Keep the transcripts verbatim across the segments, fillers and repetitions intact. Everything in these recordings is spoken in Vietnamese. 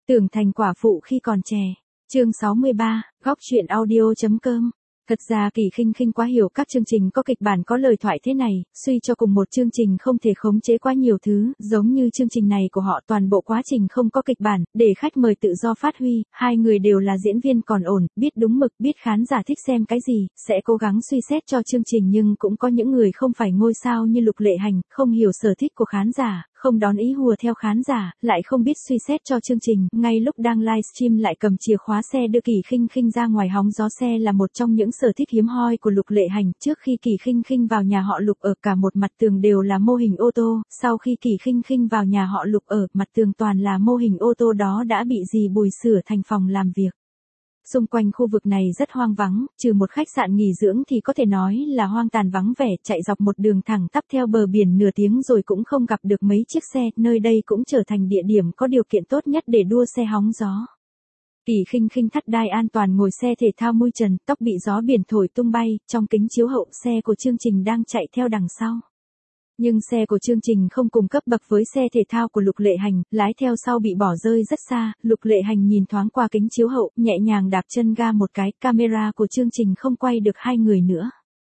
Tưởng thành quả phụ khi còn trẻ. Chương sáu mươi ba, góc truyện audio.com. Thật ra Kỳ Khinh Khinh quá hiểu các chương trình có kịch bản có lời thoại thế này, suy cho cùng một chương trình không thể khống chế quá nhiều thứ, giống như chương trình này của họ toàn bộ quá trình không có kịch bản, để khách mời tự do phát huy, hai người đều là diễn viên còn ổn, biết đúng mực, biết khán giả thích xem cái gì, sẽ cố gắng suy xét cho chương trình nhưng cũng có những người không phải ngôi sao như Lục Lệ Hành, không hiểu sở thích của khán giả, không đón ý hùa theo khán giả, lại không biết suy xét cho chương trình, ngay lúc đang livestream lại cầm chìa khóa xe đưa Kỳ Khinh Khinh ra ngoài hóng gió xe là một trong những sở thích hiếm hoi của Lục Lệ Hành. Trước khi Kỳ Khinh Khinh vào nhà họ Lục ở, cả một mặt tường đều là mô hình ô tô, sau khi Kỳ Khinh Khinh vào nhà họ Lục ở, mặt tường toàn là mô hình ô tô đó đã bị dì Bùi sửa thành phòng làm việc. Xung quanh khu vực này rất hoang vắng, trừ một khách sạn nghỉ dưỡng thì có thể nói là hoang tàn vắng vẻ, chạy dọc một đường thẳng tắp theo bờ biển nửa tiếng rồi cũng không gặp được mấy chiếc xe, nơi đây cũng trở thành địa điểm có điều kiện tốt nhất để đua xe hóng gió. Kỳ Khinh Khinh thắt đai an toàn ngồi xe thể thao mui trần, tóc bị gió biển thổi tung bay, trong kính chiếu hậu xe của chương trình đang chạy theo đằng sau. Nhưng xe của chương trình không cùng cấp bậc với xe thể thao của Lục Lệ Hành, lái theo sau bị bỏ rơi rất xa, Lục Lệ Hành nhìn thoáng qua kính chiếu hậu, nhẹ nhàng đạp chân ga một cái, camera của chương trình không quay được hai người nữa.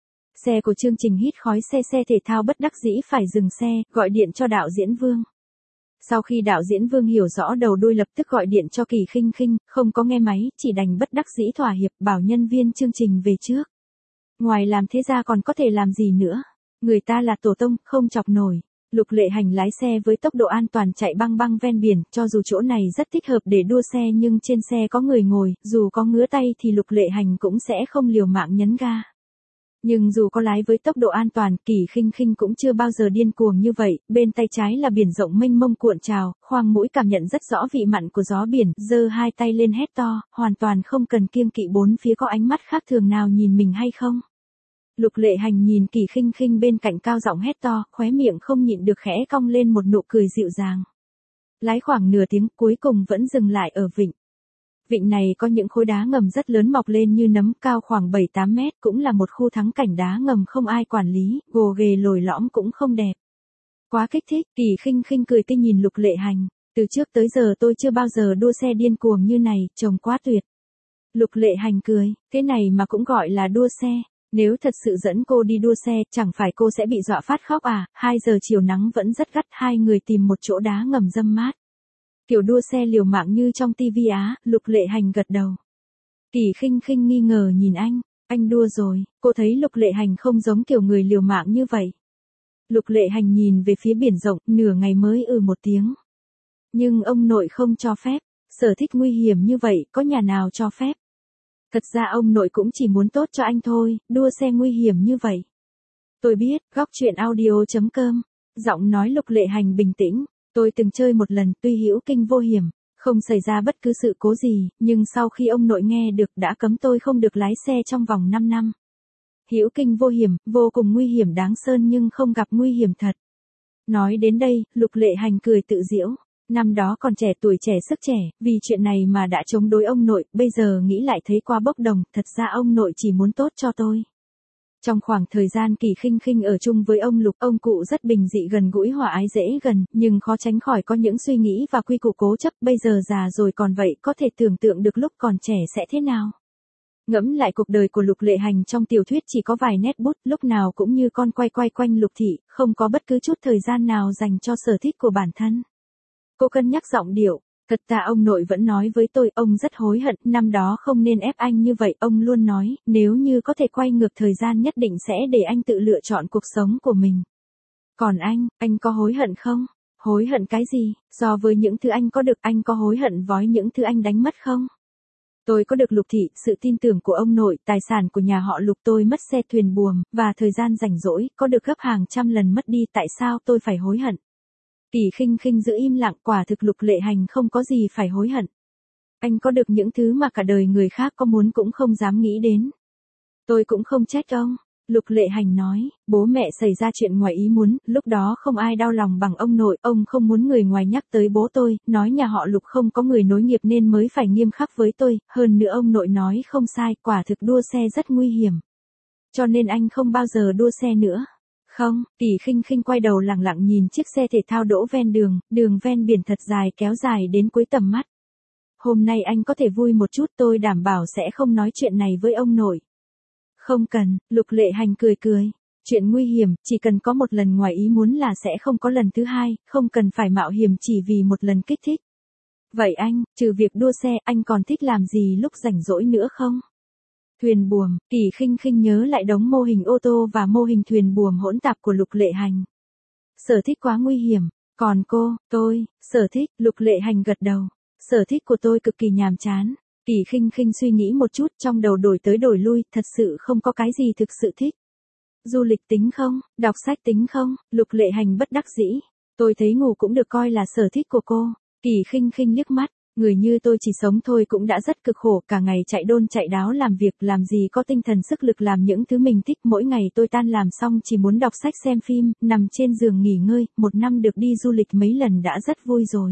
Xe của chương trình hít khói xe xe thể thao bất đắc dĩ phải dừng xe, gọi điện cho đạo diễn Vương. Sau khi đạo diễn Vương hiểu rõ đầu đuôi lập tức gọi điện cho Kỳ Khinh Khinh, không có nghe máy, chỉ đành bất đắc dĩ thỏa hiệp bảo nhân viên chương trình về trước. Ngoài làm thế ra còn có thể làm gì nữa? Người ta là tổ tông, không chọc nổi. Lục Lệ Hành lái xe với tốc độ an toàn chạy băng băng ven biển, cho dù chỗ này rất thích hợp để đua xe nhưng trên xe có người ngồi, dù có ngứa tay thì Lục Lệ Hành cũng sẽ không liều mạng nhấn ga. Nhưng dù có lái với tốc độ an toàn, Kỳ Khinh Khinh cũng chưa bao giờ điên cuồng như vậy, bên tay trái là biển rộng mênh mông cuộn trào, khoang mũi cảm nhận rất rõ vị mặn của gió biển, giơ hai tay lên hét to, hoàn toàn không cần kiêng kỵ bốn phía có ánh mắt khác thường nào nhìn mình hay không. Lục Lệ Hành nhìn Kỳ Khinh Khinh bên cạnh cao giọng hét to, khóe miệng không nhịn được khẽ cong lên một nụ cười dịu dàng. Lái khoảng nửa tiếng cuối cùng vẫn dừng lại ở vịnh. Vịnh này có những khối đá ngầm rất lớn mọc lên như nấm, cao khoảng bảy tám mét, cũng là một khu thắng cảnh đá ngầm không ai quản lý, gồ ghề lồi lõm cũng không đẹp. Quá kích thích, Kỳ Khinh Khinh cười tươi nhìn Lục Lệ Hành, từ trước tới giờ tôi chưa bao giờ đua xe điên cuồng như này, trông quá tuyệt. Lục Lệ Hành cười, thế này mà cũng gọi là đua xe. Nếu thật sự dẫn cô đi đua xe, chẳng phải cô sẽ bị dọa phát khóc à? Hai giờ chiều nắng vẫn rất gắt, hai người tìm một chỗ đá ngầm râm mát. Kiểu đua xe liều mạng như trong tivi á, Lục Lệ Hành gật đầu. Kỳ Khinh Khinh nghi ngờ nhìn anh, anh đua rồi, cô thấy Lục Lệ Hành không giống kiểu người liều mạng như vậy. Lục Lệ Hành nhìn về phía biển rộng, nửa ngày mới ừ một tiếng. Nhưng ông nội không cho phép, sở thích nguy hiểm như vậy, có nhà nào cho phép. Thật ra ông nội cũng chỉ muốn tốt cho anh thôi, đua xe nguy hiểm như vậy. Tôi biết, góc truyện audio.com. Giọng nói Lục Lệ Hành bình tĩnh, tôi từng chơi một lần, tuy hữu kinh vô hiểm, không xảy ra bất cứ sự cố gì, nhưng sau khi ông nội nghe được đã cấm tôi không được lái xe trong vòng năm năm. Hữu kinh vô hiểm, vô cùng nguy hiểm đáng sơn nhưng không gặp nguy hiểm thật. Nói đến đây, Lục Lệ Hành cười tự giễu. Năm đó còn trẻ tuổi trẻ sức trẻ, vì chuyện này mà đã chống đối ông nội, bây giờ nghĩ lại thấy quá bốc đồng, thật ra ông nội chỉ muốn tốt cho tôi. Trong khoảng thời gian Kỳ Khinh Khinh ở chung với ông Lục, ông cụ rất bình dị gần gũi hòa ái dễ gần, nhưng khó tránh khỏi có những suy nghĩ và quy củ cố chấp, bây giờ già rồi còn vậy, có thể tưởng tượng được lúc còn trẻ sẽ thế nào. Ngẫm lại cuộc đời của Lục Lệ Hành trong tiểu thuyết chỉ có vài nét bút, lúc nào cũng như con quay quay quanh Lục thị, không có bất cứ chút thời gian nào dành cho sở thích của bản thân. Cô cân nhắc giọng điệu, thật ra ông nội vẫn nói với tôi, ông rất hối hận, năm đó không nên ép anh như vậy, ông luôn nói, nếu như có thể quay ngược thời gian nhất định sẽ để anh tự lựa chọn cuộc sống của mình. Còn anh, anh có hối hận không? Hối hận cái gì? So với những thứ anh có được, anh có hối hận với những thứ anh đánh mất không? Tôi có được Lục thị, sự tin tưởng của ông nội, tài sản của nhà họ Lục, tôi mất xe thuyền buồm, và thời gian rảnh rỗi, có được gấp hàng trăm lần mất đi, tại sao tôi phải hối hận? Kỳ Khinh Khinh giữ im lặng, quả thực Lục Lệ Hành không có gì phải hối hận. Anh có được những thứ mà cả đời người khác có muốn cũng không dám nghĩ đến. Tôi cũng không trách ông, Lục Lệ Hành nói, bố mẹ xảy ra chuyện ngoài ý muốn, lúc đó không ai đau lòng bằng ông nội, ông không muốn người ngoài nhắc tới bố tôi, nói nhà họ Lục không có người nối nghiệp nên mới phải nghiêm khắc với tôi, hơn nữa ông nội nói không sai, quả thực đua xe rất nguy hiểm. Cho nên anh không bao giờ đua xe nữa. Không, Kỳ Khinh Khinh quay đầu lẳng lặng nhìn chiếc xe thể thao đỗ ven đường, đường ven biển thật dài kéo dài đến cuối tầm mắt. hôm nay anh có thể vui một chút, tôi đảm bảo sẽ không nói chuyện này với ông nội. Không cần, Lục Lệ Hành cười cười. Chuyện nguy hiểm, chỉ cần có một lần ngoài ý muốn là sẽ không có lần thứ hai, không cần phải mạo hiểm chỉ vì một lần kích thích. Vậy anh, trừ việc đua xe, anh còn thích làm gì lúc rảnh rỗi nữa không? Thuyền buồm, Kỳ Khinh Khinh nhớ lại đống mô hình ô tô và mô hình thuyền buồm hỗn tạp của Lục Lệ Hành. Sở thích quá nguy hiểm, còn cô, tôi, sở thích, Lục Lệ Hành gật đầu. Sở thích của tôi cực kỳ nhàm chán. Kỳ Khinh Khinh suy nghĩ một chút, trong đầu đổi tới đổi lui, thật sự không có cái gì thực sự thích. Du lịch tính không? Đọc sách tính không? Lục Lệ Hành bất đắc dĩ. Tôi thấy ngủ cũng được coi là sở thích của cô. Kỳ Khinh Khinh liếc mắt. Người như tôi chỉ sống thôi cũng đã rất cực khổ, cả ngày chạy đôn chạy đáo làm việc, làm gì có tinh thần sức lực làm những thứ mình thích. Mỗi ngày tôi tan làm xong chỉ muốn đọc sách xem phim, nằm trên giường nghỉ ngơi, một năm được đi du lịch mấy lần đã rất vui rồi.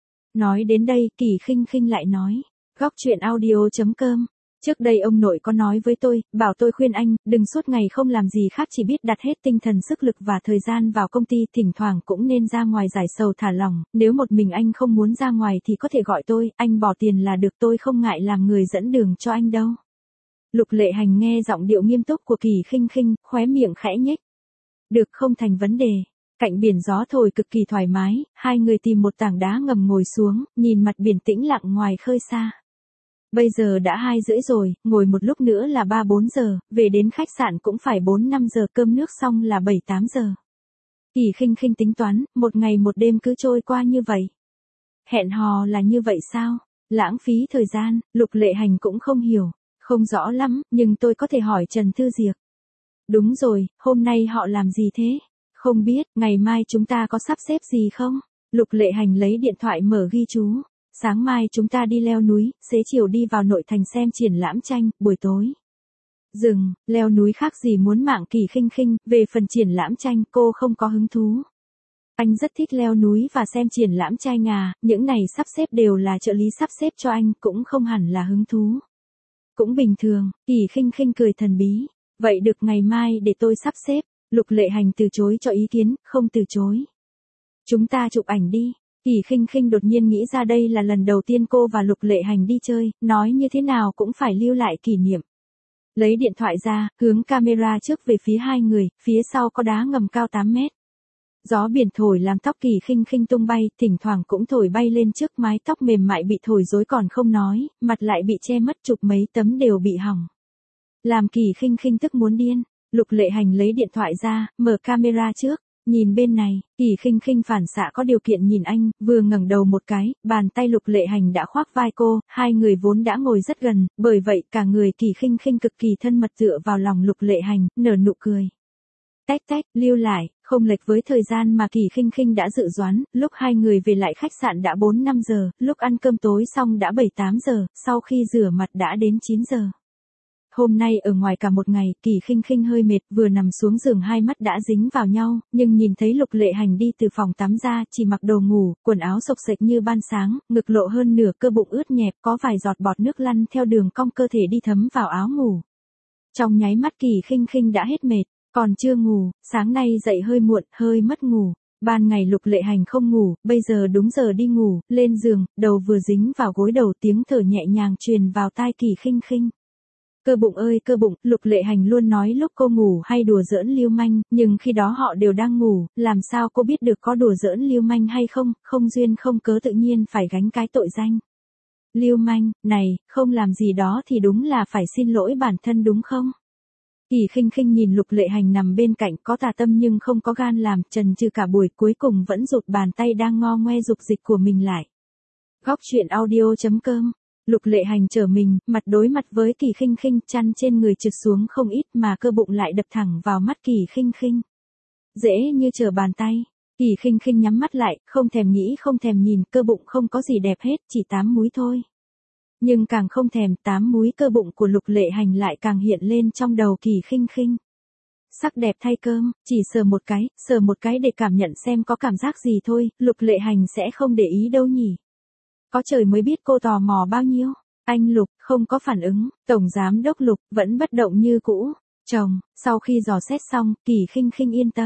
Nói đến đây, Kỳ Khinh Khinh lại nói. Góc chuyện audio chấm com. Trước đây ông nội có nói với tôi, bảo tôi khuyên anh, đừng suốt ngày không làm gì khác chỉ biết đặt hết tinh thần sức lực và thời gian vào công ty, thỉnh thoảng cũng nên ra ngoài giải sầu thả lỏng, nếu một mình anh không muốn ra ngoài thì có thể gọi tôi, anh bỏ tiền là được, tôi không ngại làm người dẫn đường cho anh đâu. Lục Lệ Hành nghe giọng điệu nghiêm túc của Kỳ Khinh Khinh, khóe miệng khẽ nhếch. Được, không thành vấn đề. Cạnh biển gió thổi cực kỳ thoải mái, hai người tìm một tảng đá ngầm ngồi xuống, nhìn mặt biển tĩnh lặng ngoài khơi xa. Bây giờ đã hai rưỡi rồi, ngồi một lúc nữa là ba bốn giờ, về đến khách sạn cũng phải bốn năm giờ, cơm nước xong là bảy tám giờ. Kỳ Khinh Khinh tính toán, một ngày một đêm cứ trôi qua như vậy. Hẹn hò là như vậy sao? Lãng phí thời gian, Lục Lệ Hành cũng không hiểu, không rõ lắm, nhưng tôi có thể hỏi Trần Thư Diệc. Đúng rồi, hôm nay họ làm gì thế? Không biết, ngày mai chúng ta có sắp xếp gì không? Lục Lệ Hành lấy điện thoại mở ghi chú. Sáng mai chúng ta đi leo núi, xế chiều đi vào nội thành xem triển lãm tranh, buổi tối. Dừng, leo núi khác gì muốn mạng. Kỳ Khinh Khinh, về phần triển lãm tranh cô không có hứng thú. Anh rất thích leo núi và xem triển lãm tranh à, những này sắp xếp đều là trợ lý sắp xếp cho anh, cũng không hẳn là hứng thú. Cũng bình thường, Kỳ Khinh Khinh cười thần bí. Vậy được, ngày mai để tôi sắp xếp. Lục Lệ Hành từ chối cho ý kiến, không từ chối. Chúng ta chụp ảnh đi. Kỳ Khinh Khinh đột nhiên nghĩ ra đây là lần đầu tiên cô và Lục Lệ Hành đi chơi, nói như thế nào cũng phải lưu lại kỷ niệm. Lấy điện thoại ra, hướng camera trước về phía hai người, phía sau có đá ngầm cao tám mét. Gió biển thổi làm tóc Kỳ Khinh Khinh tung bay, thỉnh thoảng cũng thổi bay lên trước, mái tóc mềm mại bị thổi rối còn không nói, mặt lại bị che mất, chụp mấy tấm đều bị hỏng. Làm Kỳ Khinh Khinh tức muốn điên. Lục Lệ Hành lấy điện thoại ra, mở camera trước. Nhìn bên này, Kỳ Khinh Khinh phản xạ có điều kiện nhìn anh, vừa ngẩng đầu một cái, bàn tay Lục Lệ Hành đã khoác vai cô, hai người vốn đã ngồi rất gần, bởi vậy cả người Kỳ Khinh Khinh cực kỳ thân mật dựa vào lòng Lục Lệ Hành, nở nụ cười. Tách tách, lưu lại, không lệch với thời gian mà Kỳ Khinh Khinh đã dự đoán, lúc hai người về lại khách sạn đã bốn năm giờ, lúc ăn cơm tối xong đã bảy tám giờ, sau khi rửa mặt đã đến chín giờ. Hôm nay ở ngoài cả một ngày, Kỳ Khinh Khinh hơi mệt, vừa nằm xuống giường hai mắt đã dính vào nhau, nhưng nhìn thấy Lục Lệ Hành đi từ phòng tắm ra, chỉ mặc đồ ngủ, quần áo xộc xệch như ban sáng, ngực lộ hơn nửa, cơ bụng ướt nhẹp, có vài giọt bọt nước lăn theo đường cong cơ thể đi thấm vào áo ngủ. Trong nháy mắt Kỳ Khinh Khinh đã hết mệt, còn chưa ngủ, sáng nay dậy hơi muộn, hơi mất ngủ. Ban ngày Lục Lệ Hành không ngủ, bây giờ đúng giờ đi ngủ, lên giường, đầu vừa dính vào gối đầu, tiếng thở nhẹ nhàng truyền vào tai Kỳ Khinh Khinh. Cơ bụng ơi cơ bụng, Lục Lệ Hành luôn nói lúc cô ngủ hay đùa giỡn lưu manh, nhưng khi đó họ đều đang ngủ, làm sao cô biết được có đùa giỡn lưu manh hay không, không duyên không cớ tự nhiên phải gánh cái tội danh. Lưu manh, này, không làm gì đó thì đúng là phải xin lỗi bản thân đúng không? Kỳ Khinh Khinh nhìn Lục Lệ Hành nằm bên cạnh, có tà tâm nhưng không có gan làm, trần trừ cả buổi, cuối cùng vẫn rụt bàn tay đang ngo ngoe dục dịch của mình lại. Góc chuyện audio chấm com. Lục Lệ Hành trở mình, mặt đối mặt với Kỳ Khinh Khinh, chăn trên người trượt xuống không ít mà cơ bụng lại đập thẳng vào mắt Kỳ Khinh Khinh. Dễ như trở bàn tay. Kỳ Khinh Khinh nhắm mắt lại, không thèm nghĩ không thèm nhìn, cơ bụng không có gì đẹp hết, chỉ tám múi thôi. Nhưng càng không thèm, tám múi cơ bụng của Lục Lệ Hành lại càng hiện lên trong đầu Kỳ Khinh Khinh. Sắc đẹp thay cơm, chỉ sờ một cái, sờ một cái để cảm nhận xem có cảm giác gì thôi, Lục Lệ Hành sẽ không để ý đâu nhỉ. Có trời mới biết cô tò mò bao nhiêu. Anh Lục, không có phản ứng, Tổng Giám Đốc Lục, vẫn bất động như cũ. Chồng, sau khi dò xét xong, Kỳ Khinh Khinh yên tâm.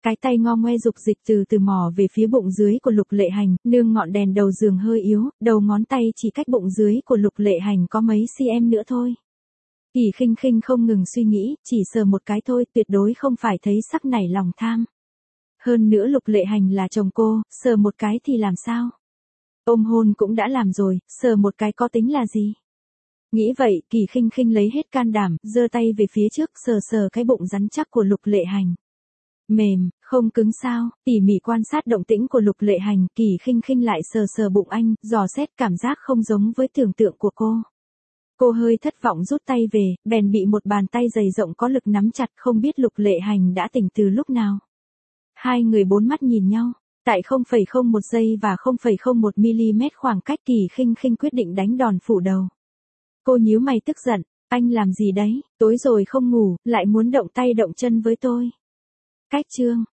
Cái tay ngo ngoe dục dịch từ từ mò về phía bụng dưới của Lục Lệ Hành, nương ngọn đèn đầu giường hơi yếu, đầu ngón tay chỉ cách bụng dưới của Lục Lệ Hành có mấy cm nữa thôi. Kỳ Khinh Khinh không ngừng suy nghĩ, chỉ sờ một cái thôi, tuyệt đối không phải thấy sắc nảy lòng tham. Hơn nữa Lục Lệ Hành là chồng cô, sờ một cái thì làm sao? Ôm hôn cũng đã làm rồi, sờ một cái có tính là gì? Nghĩ vậy, Kỳ Khinh Khinh lấy hết can đảm, giơ tay về phía trước, sờ sờ cái bụng rắn chắc của Lục Lệ Hành. Mềm, không cứng sao? Tỉ mỉ quan sát động tĩnh của Lục Lệ Hành, Kỳ Khinh Khinh lại sờ sờ bụng anh, dò xét cảm giác không giống với tưởng tượng của cô. Cô hơi thất vọng rút tay về, bèn bị một bàn tay dày rộng có lực nắm chặt, không biết Lục Lệ Hành đã tỉnh từ lúc nào. Hai người bốn mắt nhìn nhau, tại không phẩy không một giây và không phẩy không một mi-li-mét khoảng cách, Kỳ Khinh Khinh quyết định đánh đòn phủ đầu. Cô nhíu mày tức giận, anh làm gì đấy, tối rồi không ngủ, lại muốn động tay động chân với tôi. Cách chương